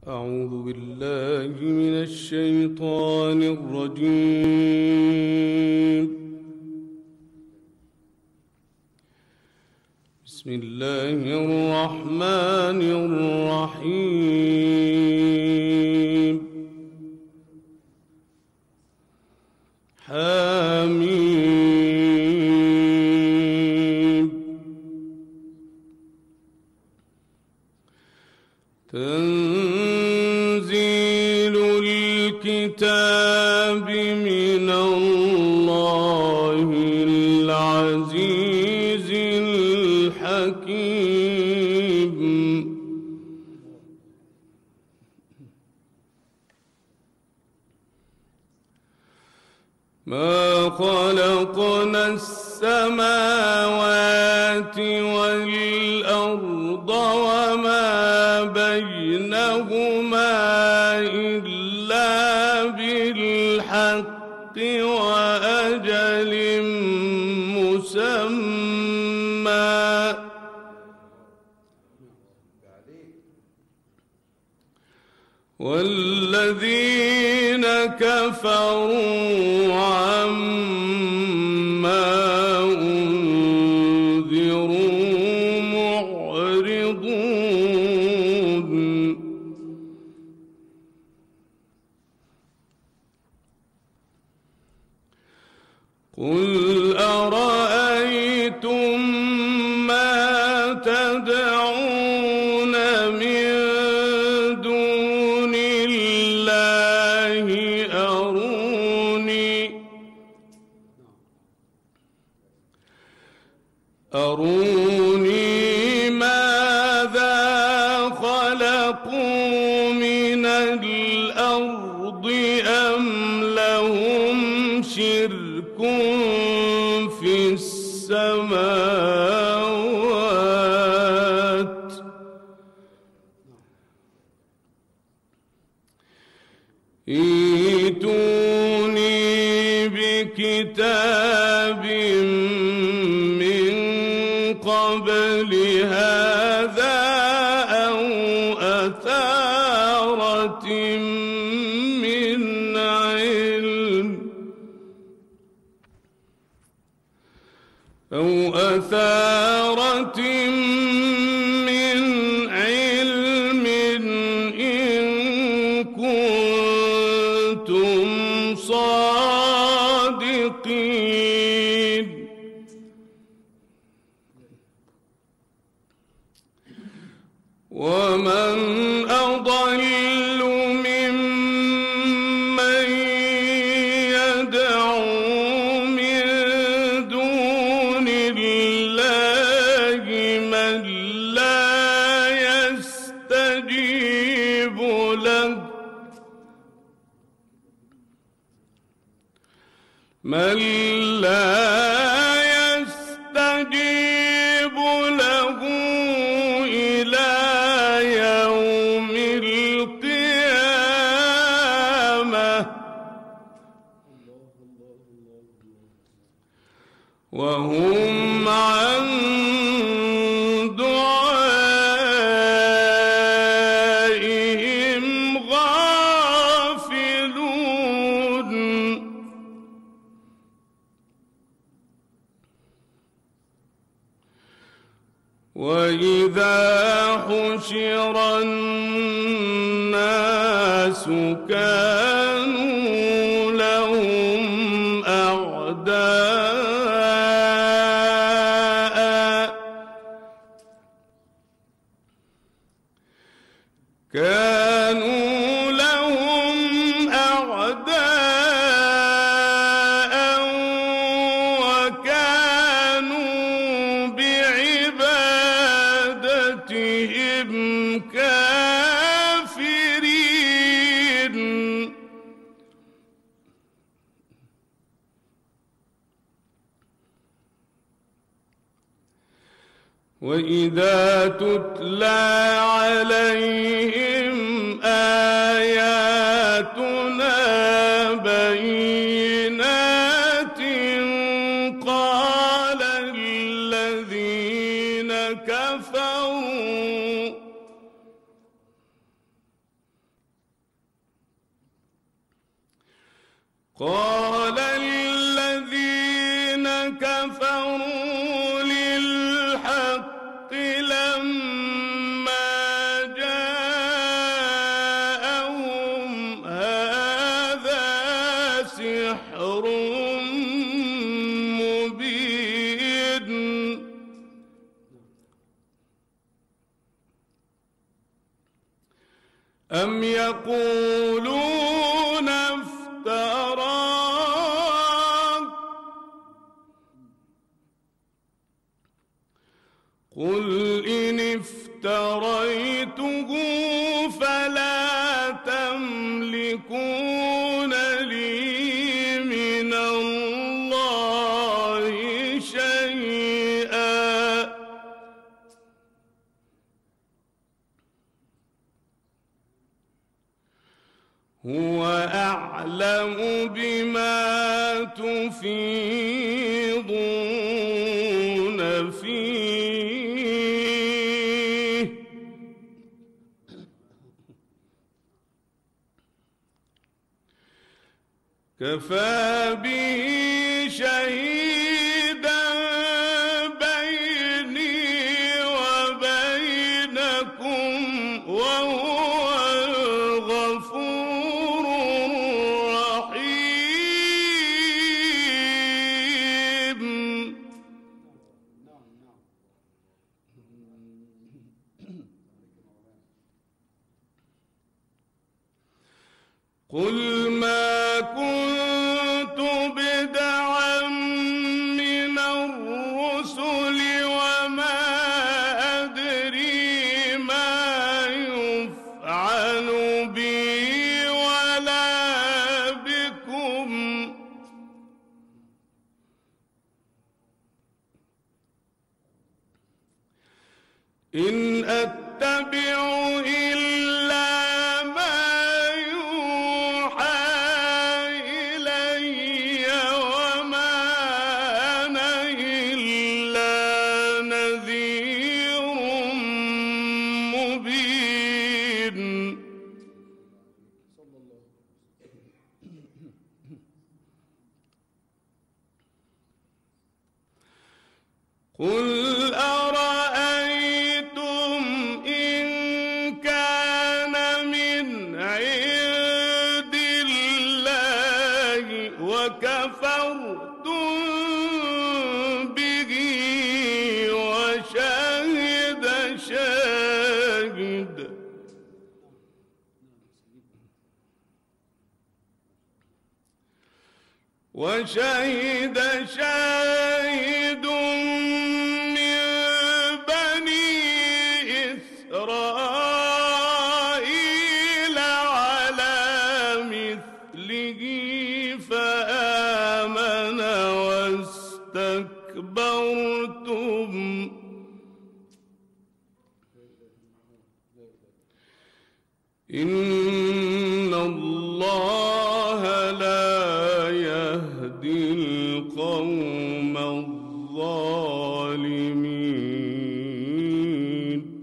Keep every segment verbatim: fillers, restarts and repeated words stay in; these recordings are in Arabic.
أعوذ بالله من الشيطان الرجيم. بسم الله الرحمن الرحيم. حميم. تنزيل الكتاب من الله العزيز الحكيم. ما خلقنا السماوات والأرض وما بينهما إلا بالحق وأجل مسمى، والذين كفروا عما أنذروا معرضون. قل أرأيتم ما تدعون من دون الله أروني أروني ماذا خلقوا من الأرض أم لهم شرك في السماوات ائتوني بكتاب من قبل هذا أو أثارة من علم أو أثارة من علم إن كنتم صادقين. ومن أضل ممن يدعو من دون الله من لا يستجيب له من لا يستجيب له إلى يوم القيامة وهم عن دعائهم غافلون. وإذا حشر الناس كانوا لهم أعداء كانوا لهم أعداء وكانوا بعبادتهم كافرين. وإذا تتلى عليهم آياتنا بينات قال الذين كفروا قال الذين كفروا للحق لما جاءهم هذا سحر مبين أم يقولون افتراه قل إن افتريته فلا تملكون لي من الله شيئا هو أعلم بما تفيضون فيه كفى به شهيدا بيني وبينكم وهو الغفور الرحيم قل ما كنت بدعا من الرسل وما أدري ما يفعل بي ولا بكم إن أتبع إلا ما يوحى إلي وما أنا إلا نذير مبين قل أرأيتم إن كان من عند الله وكفرتم به وشهد شاهد وشهد شاهد من بني إسرائيل على مثله فآمن واستكبرتم إن الله لا يهدي القوم الظالمين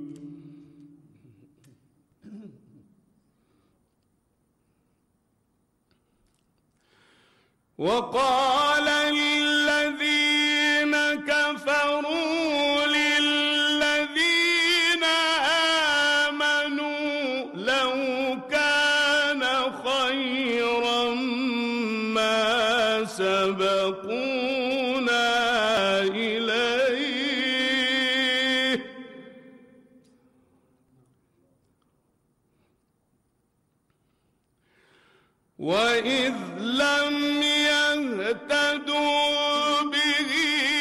وقال الذين كفروا للذين آمنوا لو كان خيرا ما سبقونا إليه وإذ لم يهتدوا به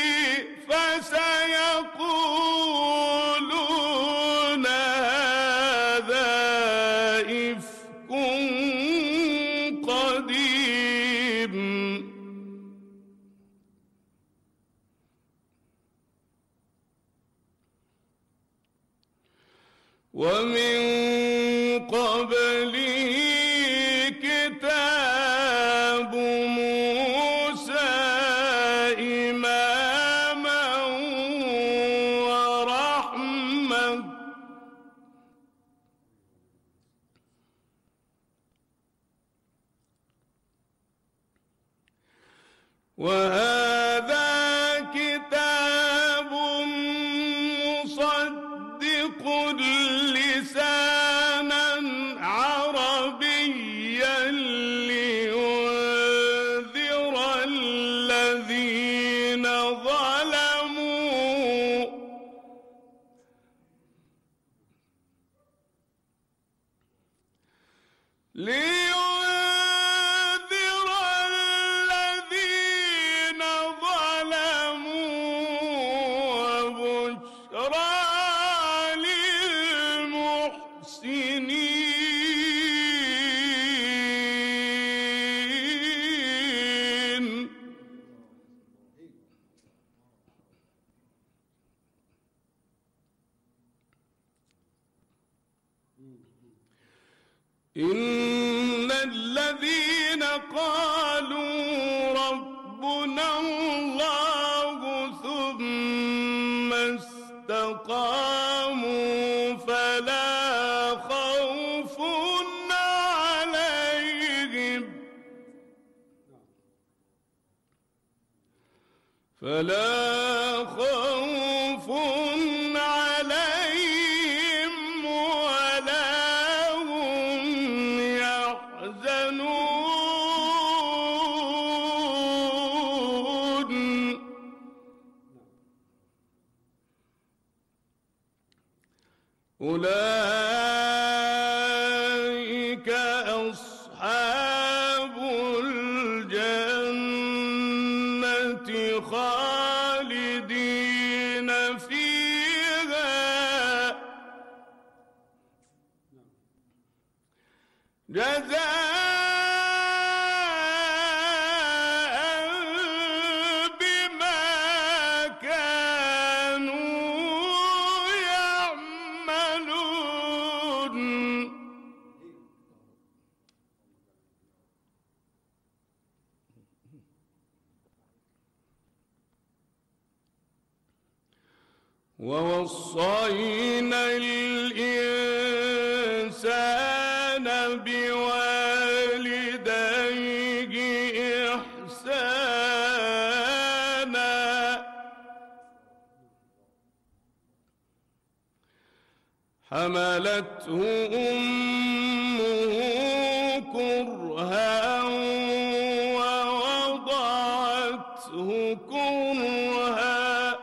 فسيقولون هذا إفك قديم ومن قبله كتاب موسى إماما ورحمة وهذا كتاب مصدق لسانا عربيا لينذر الذين ظلموا لينذر الذين ظلموا وبشرى للمحسنين. إن الذين قالوا ربنا الله ثم استقاموا فلا خوف عليهم فلا خوف عليهم ولا هم يحزنون. أولئك أصحاب الجنة خالدين فيها جزاء بما كانوا يعملون. ووصينا الإنسان بوالديه إحسانا حملته أمه كرها ووضعته كرها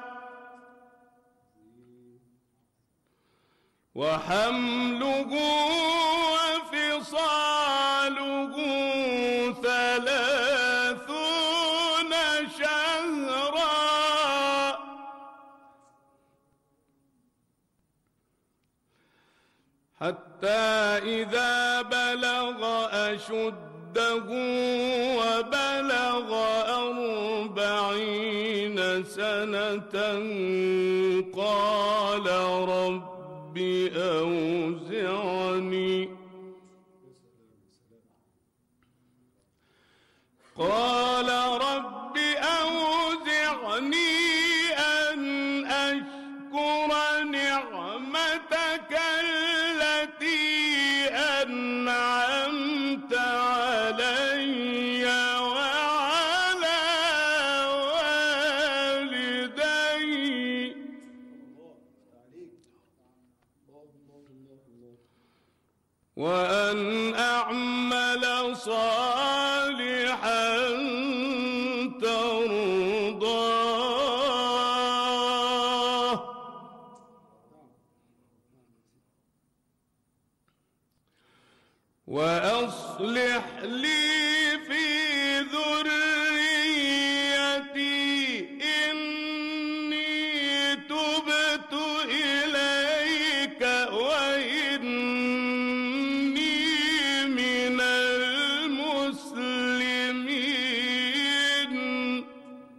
وحمله وفصاله ثلاثون شهرا حتى إذا بلغ أشده وبلغ أربعين سنة قال رب أوزعني قال رب أوزعني أن أشكر نعمتك التي أنعمت علي وعلى والدي وأن أعمل صالحا ترضاه وأصلح لي في ذريتي إني تبت إليك وإني من المسلمين.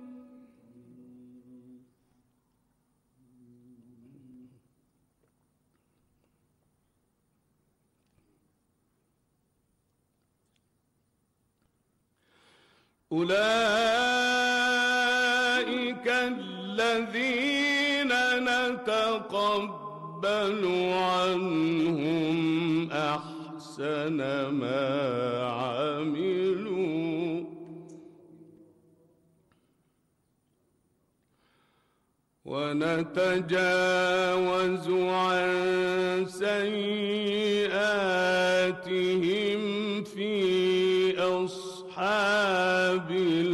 أولئك الذين نتقبل عنهم أحسن ما عملوا ونتجاوز عن سيئاتهم في أصحاب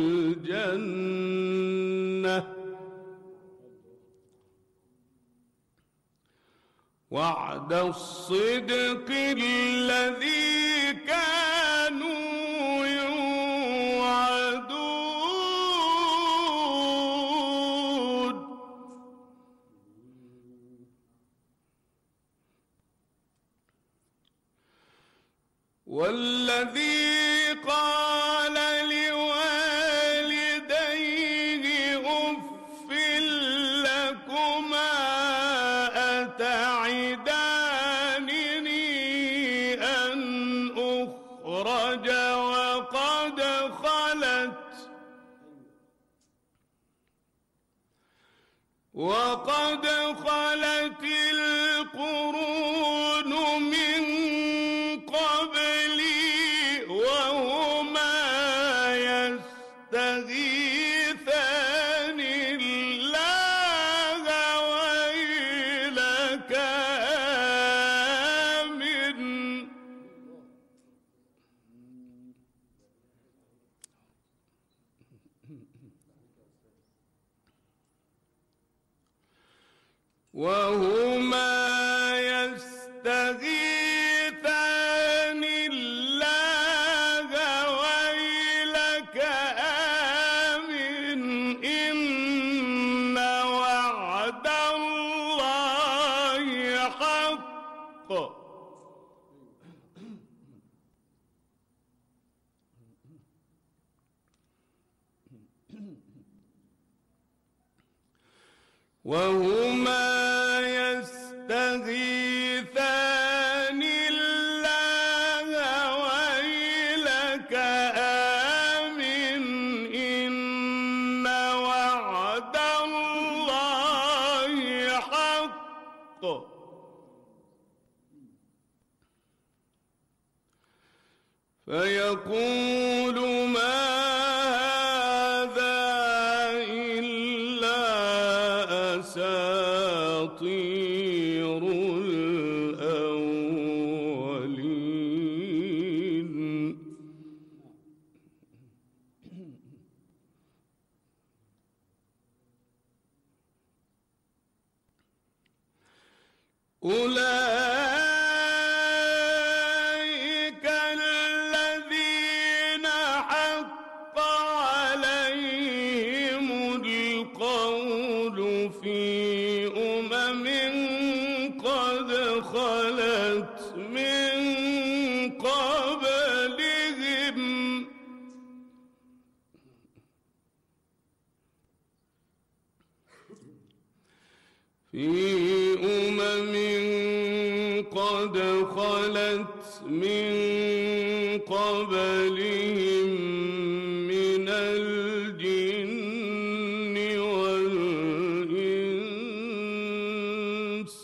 الجنة وعد الصدق الذي كانوا يوعدون والذي قال لوالديه أف لكما أتعدانني أن أخرج وقد خلت وقد خلت القرون من قبلي وهما يستغيثان الله ويلك آمن وهما يستغيثان الله ويلك آمن إن وعد الله حق وهما يستغيثان الله ويلك آمن إن وعد الله حق فيقول ما هذا إلا أساطير الأولين أولئك الذين حق عليهم القول في أمم قد خلت من قبلهم في أمم قد خلت من قبلهم من الجن والإنس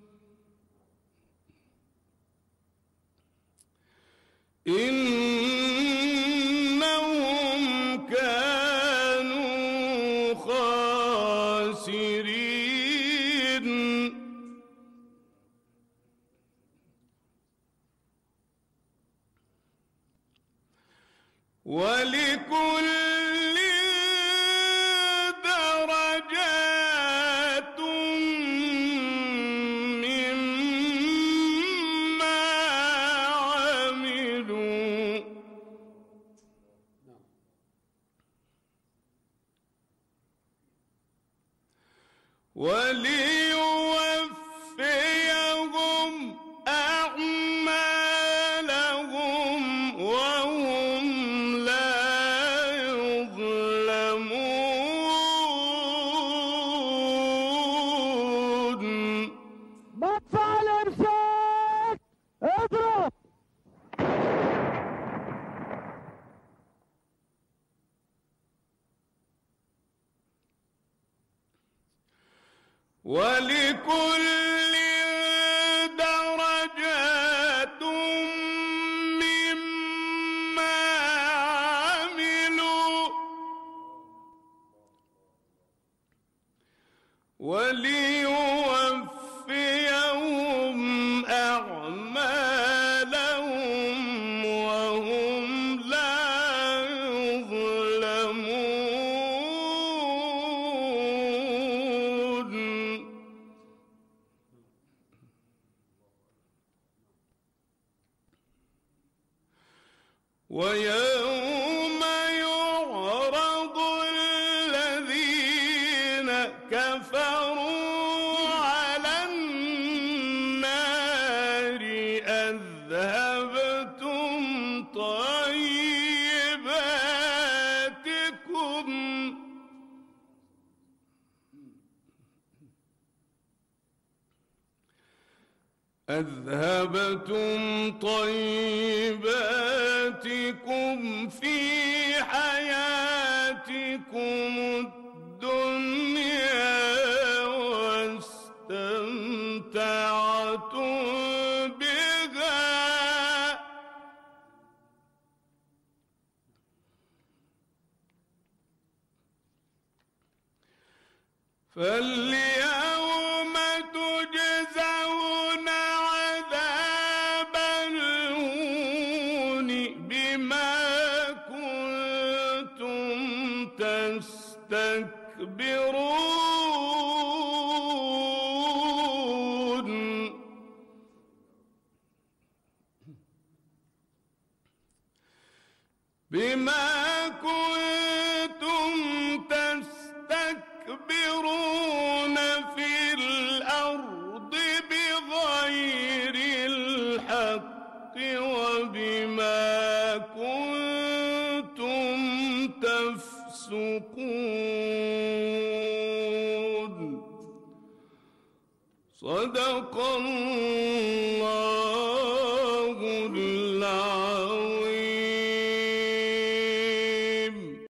إنهم كانوا خاسرين ولكل درجات مما عملوا وليوفيهم أعمالهم وهم لا يظلمون. مدفع الإمساك اضرب. ولكل درجات مما عملوا وليوفيهم أعمالهم وهم لا يظلمون. ويوم يعرض الذين كفروا على النار أذهبتم طيباتكم أذهبتم طيباتكم في حياتكم الدنيا واستمتعتم بها فاليوم تجزون عذاب الهون بما كنتم تستكبرون بما كنتم تستكبرون في الأرض بغير الحق وبما كنتم تفسقون. صدق الله